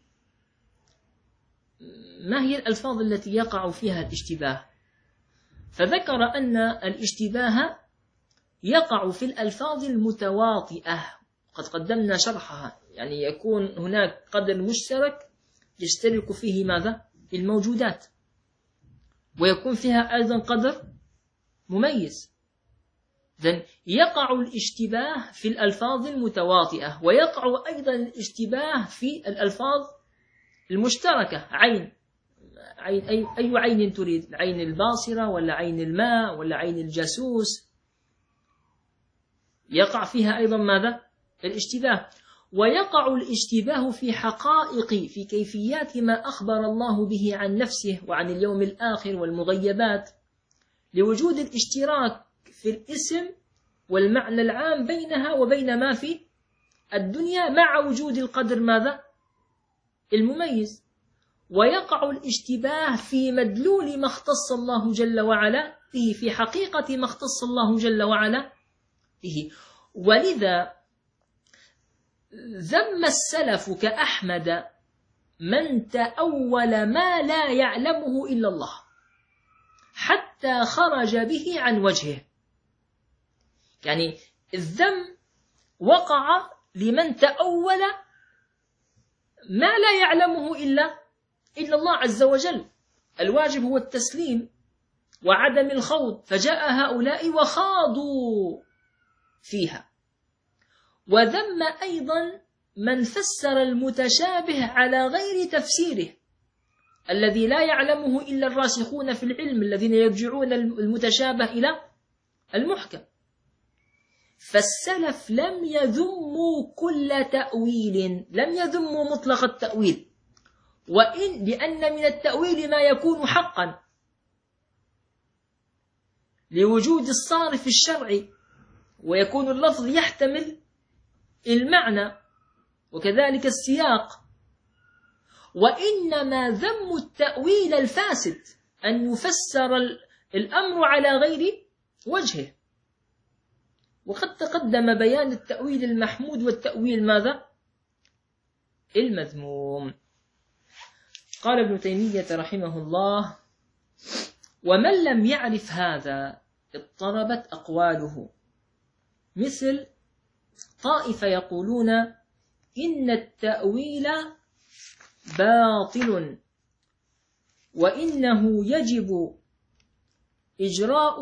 ما هي الألفاظ التي يقع فيها الاشتباه؟ فذكر أن الاشتباه يقع في الألفاظ المتواطئة، قد قدمنا شرحها، يعني يكون هناك قدر مشترك يشترك فيه ماذا؟ الموجودات، ويكون فيها أيضا قدر مميز. إذن يقع الاشتباه في الألفاظ المتواطئة، ويقع أيضا الاشتباه في الألفاظ المشتركة. عين عين أي, أي عين تريد؟ العين الباصرة ولا عين الماء ولا عين الجاسوس؟ يقع فيها أيضا ماذا؟ الاشتباه. ويقع الاشتباه في حقائق، في كيفيات ما أخبر الله به عن نفسه وعن اليوم الآخر والمغيبات، لوجود الاشتراك في الاسم والمعنى العام بينها وبين ما في الدنيا، مع وجود القدر ماذا؟ المميز. ويقع الاشتباه في مدلول ما اختص الله جل وعلا به، في حقيقة ما اختص الله جل وعلا به. ولذا ذم السلف كأحمد من تأول ما لا يعلمه إلا الله حتى خرج به عن وجهه. يعني الذم وقع لمن تأول ما لا يعلمه إلا إلا الله عز وجل. الواجب هو التسليم وعدم الخوض، فجاء هؤلاء وخاضوا فيها. وذم أيضا من فسر المتشابه على غير تفسيره، الذي لا يعلمه إلا الراسخون في العلم الذين يرجعون المتشابه إلى المحكم. فالسلف لم يذموا كل تأويل، لم يذموا مطلق التأويل، وإن لأن من التأويل ما يكون حقا لوجود الصارف الشرعي، ويكون اللفظ يحتمل المعنى وكذلك السياق. وإنما ذم التأويل الفاسد أن يفسر الأمر على غير وجهه. وقد تقدم بيان التأويل المحمود والتأويل ماذا؟ المذموم. قال ابن تيمية رحمه الله: ومن لم يعرف هذا اضطربت أقواله، مثل طائفة يقولون إن التأويل باطل وإنه يجب إجراء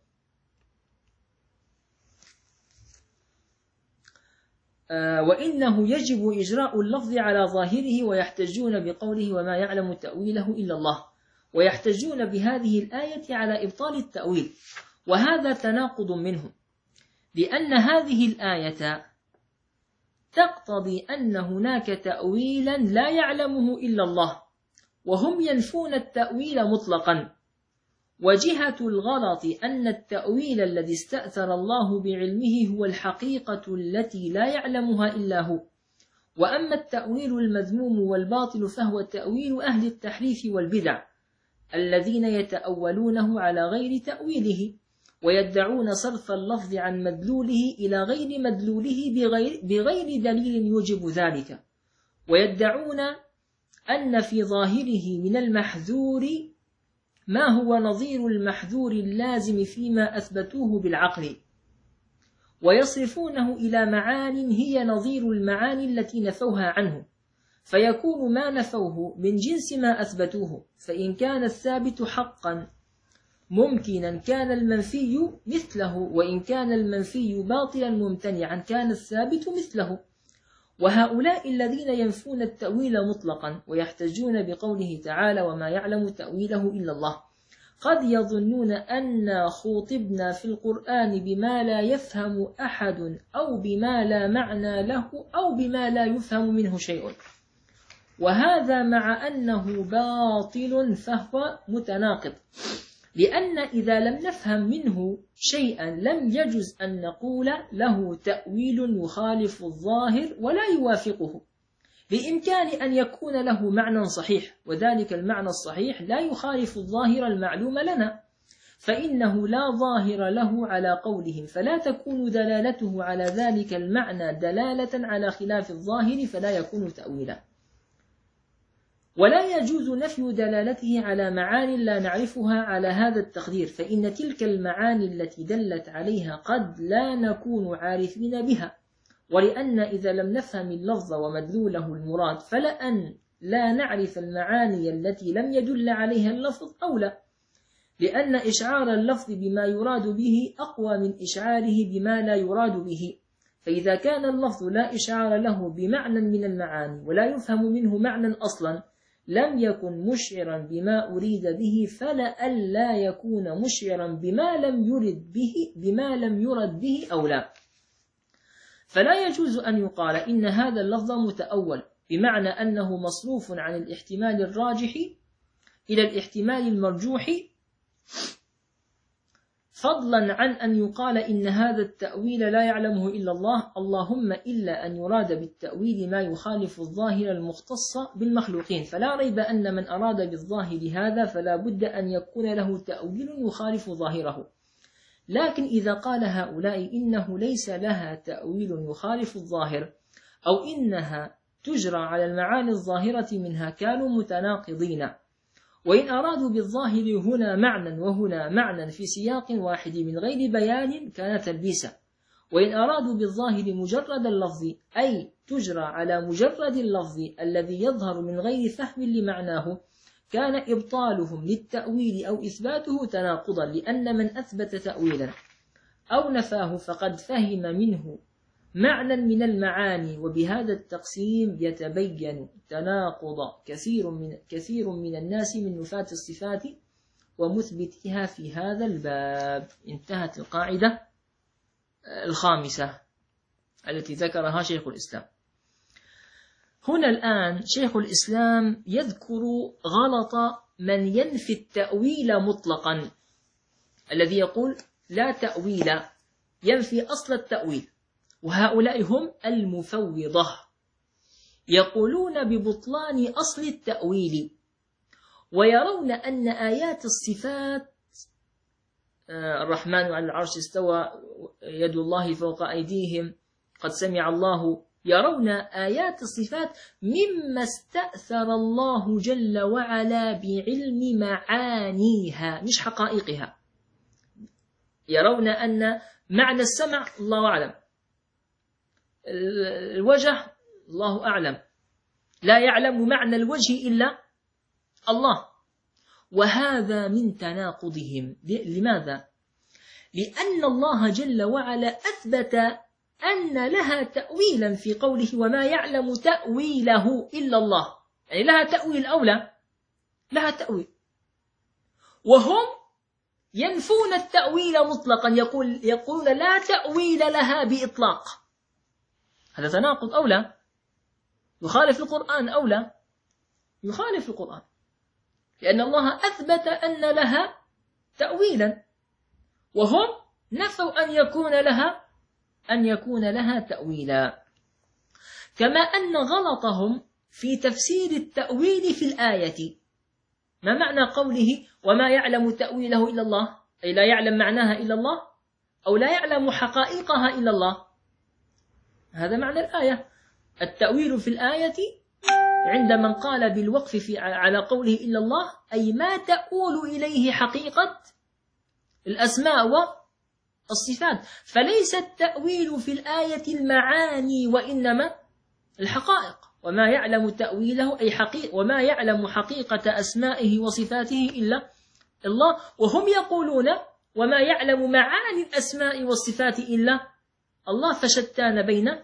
آه وإنه يجب إجراء اللفظ على ظاهره، ويحتجون بقوله وما يعلم تأويله إلا الله، ويحتجون بهذه الآية على إبطال التأويل. وهذا تناقض منهم، لأن هذه الآية تقتضي أن هناك تأويلا لا يعلمه إلا الله، وهم ينفون التأويل مطلقا. وجهة الغلط أن التأويل الذي استأثر الله بعلمه هو الحقيقة التي لا يعلمها إلا هو. وأما التأويل المذموم والباطل فهو تأويل أهل التحريف والبدع الذين يتأولونه على غير تأويله، ويدعون صرف اللفظ عن مدلوله إلى غير مدلوله بغير, بغير دليل يوجب ذلك، ويدعون أن في ظاهره من المحذور ما هو نظير المحذور اللازم فيما أثبتوه بالعقل، ويصرفونه إلى معان هي نظير المعاني التي نفوها عنه، فيكون ما نفوه من جنس ما أثبتوه. فإن كان الثابت حقا ممكنا كان المنفي مثله، وإن كان المنفي باطلا ممتنعا كان الثابت مثله. وهؤلاء الذين ينفون التأويل مطلقا ويحتجون بقوله تعالى وما يعلم تأويله إلا الله، قد يظنون أن خوطبنا في القرآن بما لا يفهم أحد أو بما لا معنى له أو بما لا يفهم منه شيء، وهذا مع أنه باطل فهو متناقض، لأن إذا لم نفهم منه شيئا لم يجز أن نقول له تأويل يخالف الظاهر ولا يوافقه، بإمكان أن يكون له معنى صحيح، وذلك المعنى الصحيح لا يخالف الظاهر المعلوم لنا، فإنه لا ظاهر له على قولهم، فلا تكون دلالته على ذلك المعنى دلالة على خلاف الظاهر فلا يكون تأويلا. ولا يجوز نفي دلالته على معاني لا نعرفها على هذا التقدير، فإن تلك المعاني التي دلت عليها قد لا نكون عارفين بها، ولأن إذا لم نفهم اللفظ ومدلوله المراد فلأن لا نعرف المعاني التي لم يدل عليها اللفظ أولى، لأن إشعار اللفظ بما يراد به أقوى من إشعاره بما لا يراد به، فإذا كان اللفظ لا إشعار له بمعنى من المعاني ولا يفهم منه معنى أصلا لم يكن مشعرا بما أريد به، فلأن لا يكون مشعرا بما لم يرد به بما لم يرد به أولى. فلا يجوز أن يقال إن هذا اللفظ متأول بمعنى أنه مصروف عن الاحتمال الراجح إلى الاحتمال المرجوح، فضلا عن أن يقال إن هذا التأويل لا يعلمه إلا الله، اللهم إلا أن يراد بالتأويل ما يخالف الظاهر المختص بالمخلوقين، فلا ريب أن من أراد بالظاهر هذا فلا بد أن يكون له تأويل يخالف ظاهره. لكن إذا قال هؤلاء إنه ليس لها تأويل يخالف الظاهر أو إنها تجرى على المعاني الظاهرة منها كانوا متناقضين، وإن أرادوا بالظاهر هنا معنى وهنا معنى في سياق واحد من غير بيان كان تلبيسا، وإن أرادوا بالظاهر مجرد اللفظ أي تجرى على مجرد اللفظ الذي يظهر من غير فهم لمعناه كان إبطالهم للتأويل أو إثباته تناقضا، لأن من أثبت تأويلا أو نفاه فقد فهم منه معنى من المعاني، وبهذا التقسيم يتبين تناقض كثير من كثير من الناس من نفاة الصفات ومثبتها في هذا الباب. انتهت القاعدة الخامسة التي ذكرها شيخ الإسلام. هنا الآن شيخ الإسلام يذكر غلط من ينفي التأويل مطلقا، الذي يقول لا تأويل، ينفي أصل التأويل، وهؤلاء هم المفوضة، يقولون ببطلان أصل التأويل، ويرون أن آيات الصفات الرحمن على العرش استوى يد الله فوق أيديهم قد سمع الله، يرون آيات الصفات مما استأثر الله جل وعلا بعلم معانيها مش حقائقها، يرون أن معنى السمع الله أعلم، الوجه الله أعلم، لا يعلم معنى الوجه إلا الله، وهذا من تناقضهم. لماذا؟ لأن الله جل وعلا أثبت أن لها تأويلا في قوله وما يعلم تأويله إلا الله، يعني لها تأويل أو لا؟ لها تأويل، وهم ينفون التأويل مطلقا، يقول يقولون لا تأويل لها بإطلاق. هذا تناقض أو لا؟ يخالف القرآن أو لا؟ يخالف القرآن، لأن الله أثبت أن لها تأويلا، وهم نفوا أن يكون لها أن يكون لها تأويلا. كما أن غلطهم في تفسير التأويل في الآية، ما معنى قوله وما يعلم تأويله إلا الله؟ أي لا يعلم معناها إلا الله، أو لا يعلم حقائقها إلا الله، هذا معنى الآية. التأويل في الآية عند من قال بالوقف في على قوله إلا الله أي ما تؤول إليه حقيقة الأسماء والصفات، فليس التأويل في الآية المعاني وإنما الحقائق، وما يعلم تأويله أي حقيقة، وما يعلم حقيقة أسمائه وصفاته إلا الله، وهم يقولون وما يعلم معاني الأسماء والصفات إلا الله، فشتان بين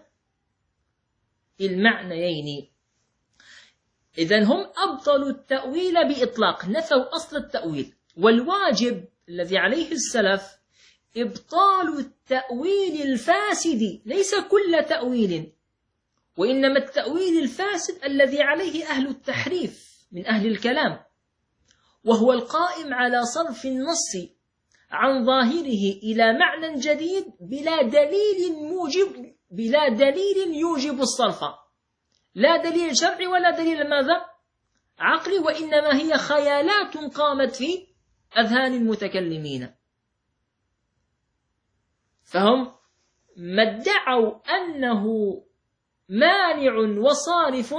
المعنيين. إذن هم أبطلوا التأويل بإطلاق، نفوا أصل التأويل، والواجب الذي عليه السلف إبطال التأويل الفاسد، ليس كل تأويل، وإنما التأويل الفاسد الذي عليه أهل التحريف من أهل الكلام، وهو القائم على صرف النص عن ظاهره إلى معنى جديد بلا دليل موجب بلا دليل يوجب الصرف، لا دليل شرعي ولا دليل ماذا؟ عقلي، وإنما هي خيالات قامت في أذهان المتكلمين. فهم ما ادعوا أنه مانع وصارف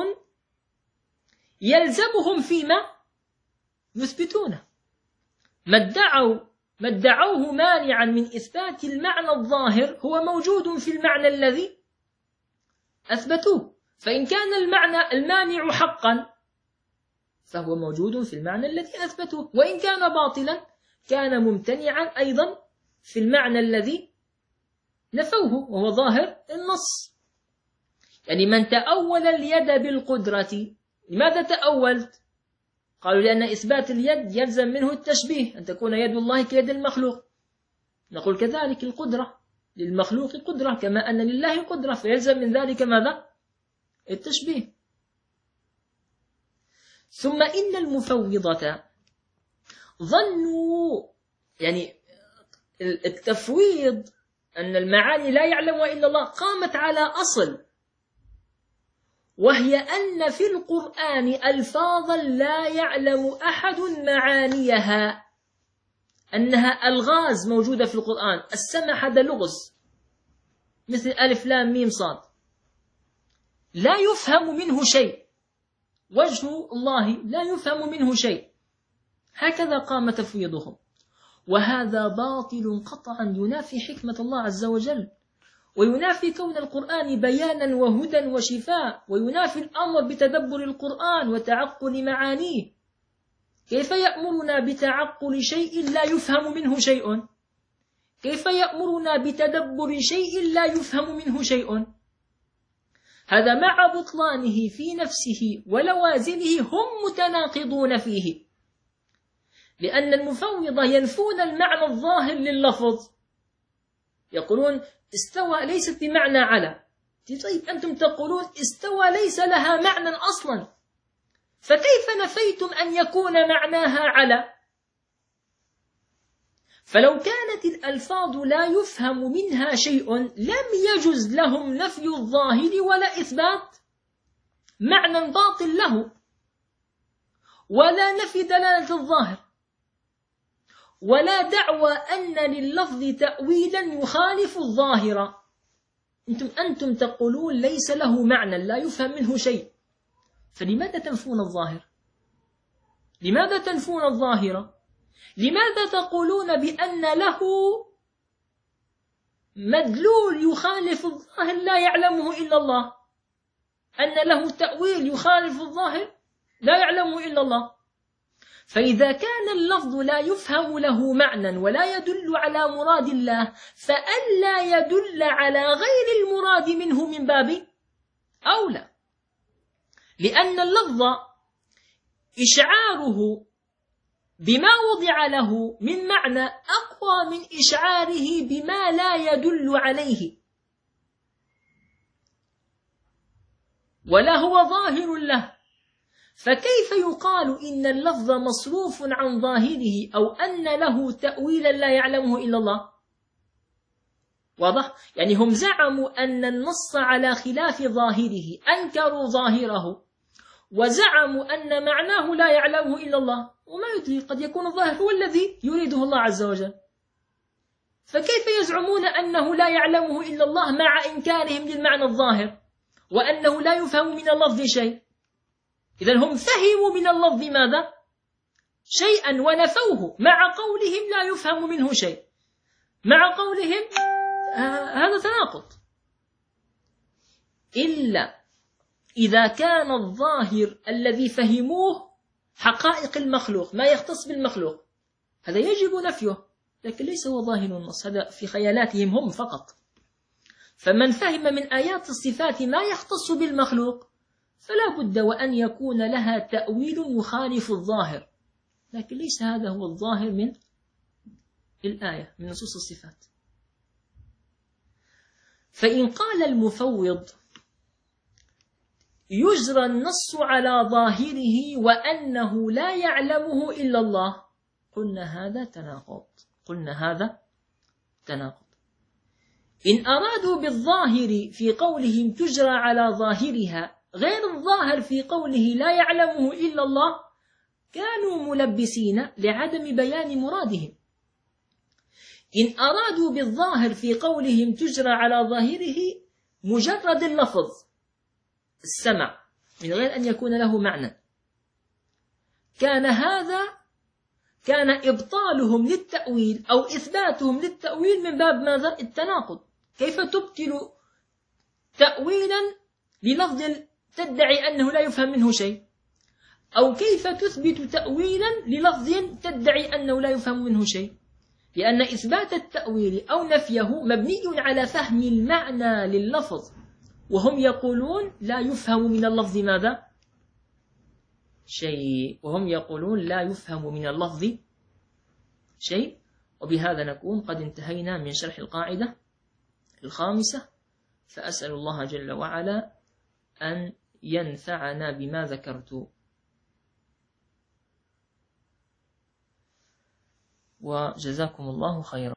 يلزمهم فيما يثبتونه، ما ادعوا ما ادعوه مانعا من إثبات المعنى الظاهر هو موجود في المعنى الذي أثبتوه، فإن كان المعنى المانع حقا فهو موجود في المعنى الذي أثبتوه، وإن كان باطلا كان ممتنعا أيضا في المعنى الذي نفوه وهو ظاهر النص. يعني من تأول اليد بالقدرة، لماذا تأولت؟ قالوا لأن إثبات اليد يلزم منه التشبيه، أن تكون يد الله كيد المخلوق. نقول كذلك القدرة للمخلوق قدرة كما أن لله قدرة، فيلزم من ذلك ماذا؟ التشبيه. ثم إن المفوضة ظنوا، يعني التفويض أن المعاني لا يعلمها إلا الله قامت على أصل، وهي أن في القرآن ألفاظا لا يعلم أحد معانيها، أنها ألغاز موجودة في القرآن. السمع هذا لغز مثل ألف لام ميم صاد، لا يفهم منه شيء، وجه الله لا يفهم منه شيء، هكذا قام تفويضهم، وهذا باطل قطعا ينافي حكمة الله عز وجل، وينافي كون القرآن بيانا وهدى وشفاء، وينافي الأمر بتدبر القرآن وتعقل معانيه. كيف يأمرنا بتعقل شيء لا يفهم منه شيء؟ كيف يأمرنا بتدبر شيء لا يفهم منه شيء؟ هذا مع بطلانه في نفسه ولوازمه هم متناقضون فيه، لأن المفوضة ينفون المعنى الظاهر لللفظ، يقولون استوى ليست بمعنى على. طيب أنتم تقولون استوى ليس لها معنى أصلا، فكيف نفيتم أن يكون معناها على؟ فلو كانت الألفاظ لا يفهم منها شيء لم يجز لهم نفي الظاهر ولا إثبات معنى باطل له، ولا نفي دلالة الظاهر، ولا دعوى أن لللفظ تأويلا يخالف الظاهر. أنتم, أنتم تقولون ليس له معنى لا يفهم منه شيء، فلماذا تنفون الظاهر؟ لماذا تنفون الظاهر؟ لماذا تقولون بأن له مدلول يخالف الظاهر لا يعلمه إلا الله، أن له تأويل يخالف الظاهر لا يعلمه إلا الله؟ فإذا كان اللفظ لا يفهم له معنى ولا يدل على مراد الله، فألا يدل على غير المراد منه من باب أولى، لأن اللفظ إشعاره بما وضع له من معنى أقوى من إشعاره بما لا يدل عليه، ولا هو ظاهر له. فكيف يقال إن اللفظ مصروف عن ظاهره أو أن له تأويلا لا يعلمه إلا الله؟ واضح؟ يعني هم زعموا أن النص على خلاف ظاهره، أنكروا ظاهره، وزعموا أن معناه لا يعلمه إلا الله، وما يدري قد يكون الظاهر هو الذي يريده الله عز وجل. فكيف يزعمون أنه لا يعلمه إلا الله مع إنكارهم للمعنى الظاهر، وأنه لا يفهم من اللفظ شيء؟ إذن هم فهموا من اللفظ ماذا؟ شيئا ونفوه، مع قولهم لا يفهم منه شيء، مع قولهم آه هذا تناقض. إلا إذا كان الظاهر الذي فهموه حقائق المخلوق، ما يختص بالمخلوق، هذا يجب نفيه، لكن ليس هو ظاهر النص، هذا في خيالاتهم هم فقط. فمن فهم من آيات الصفات ما يختص بالمخلوق فلا بد وأن يكون لها تأويل يخالف الظاهر، لكن ليس هذا هو الظاهر من الآية من نصوص الصفات. فإن قال المفوض يجرى النص على ظاهره وأنه لا يعلمه إلا الله، قلنا هذا تناقض قلنا هذا تناقض. إن أرادوا بالظاهر في قولهم تجرى على ظاهرها غير الظاهر في قوله لا يعلمه إلا الله، كانوا ملبسين لعدم بيان مرادهم. إن أرادوا بالظاهر في قولهم تجرى على ظاهره مجرد اللفظ السمع من غير أن يكون له معنى، كان هذا كان إبطالهم للتأويل أو إثباتهم للتأويل من باب ماذا؟ التناقض. كيف تبطل تأويلا للفظ تدعي أنه لا يفهم منه شيء، أو كيف تثبت تأويلا للفظ تدعي أنه لا يفهم منه شيء؟ لأن إثبات التأويل أو نفيه مبني على فهم المعنى لللفظ، وهم يقولون لا يفهم من اللفظ ماذا؟ شيء وهم يقولون لا يفهم من اللفظ شيء. وبهذا نكون قد انتهينا من شرح القاعدة الخامسة، فأسأل الله جل وعلا أن ينفعنا بما ذكرت، وجزاكم الله خيرا.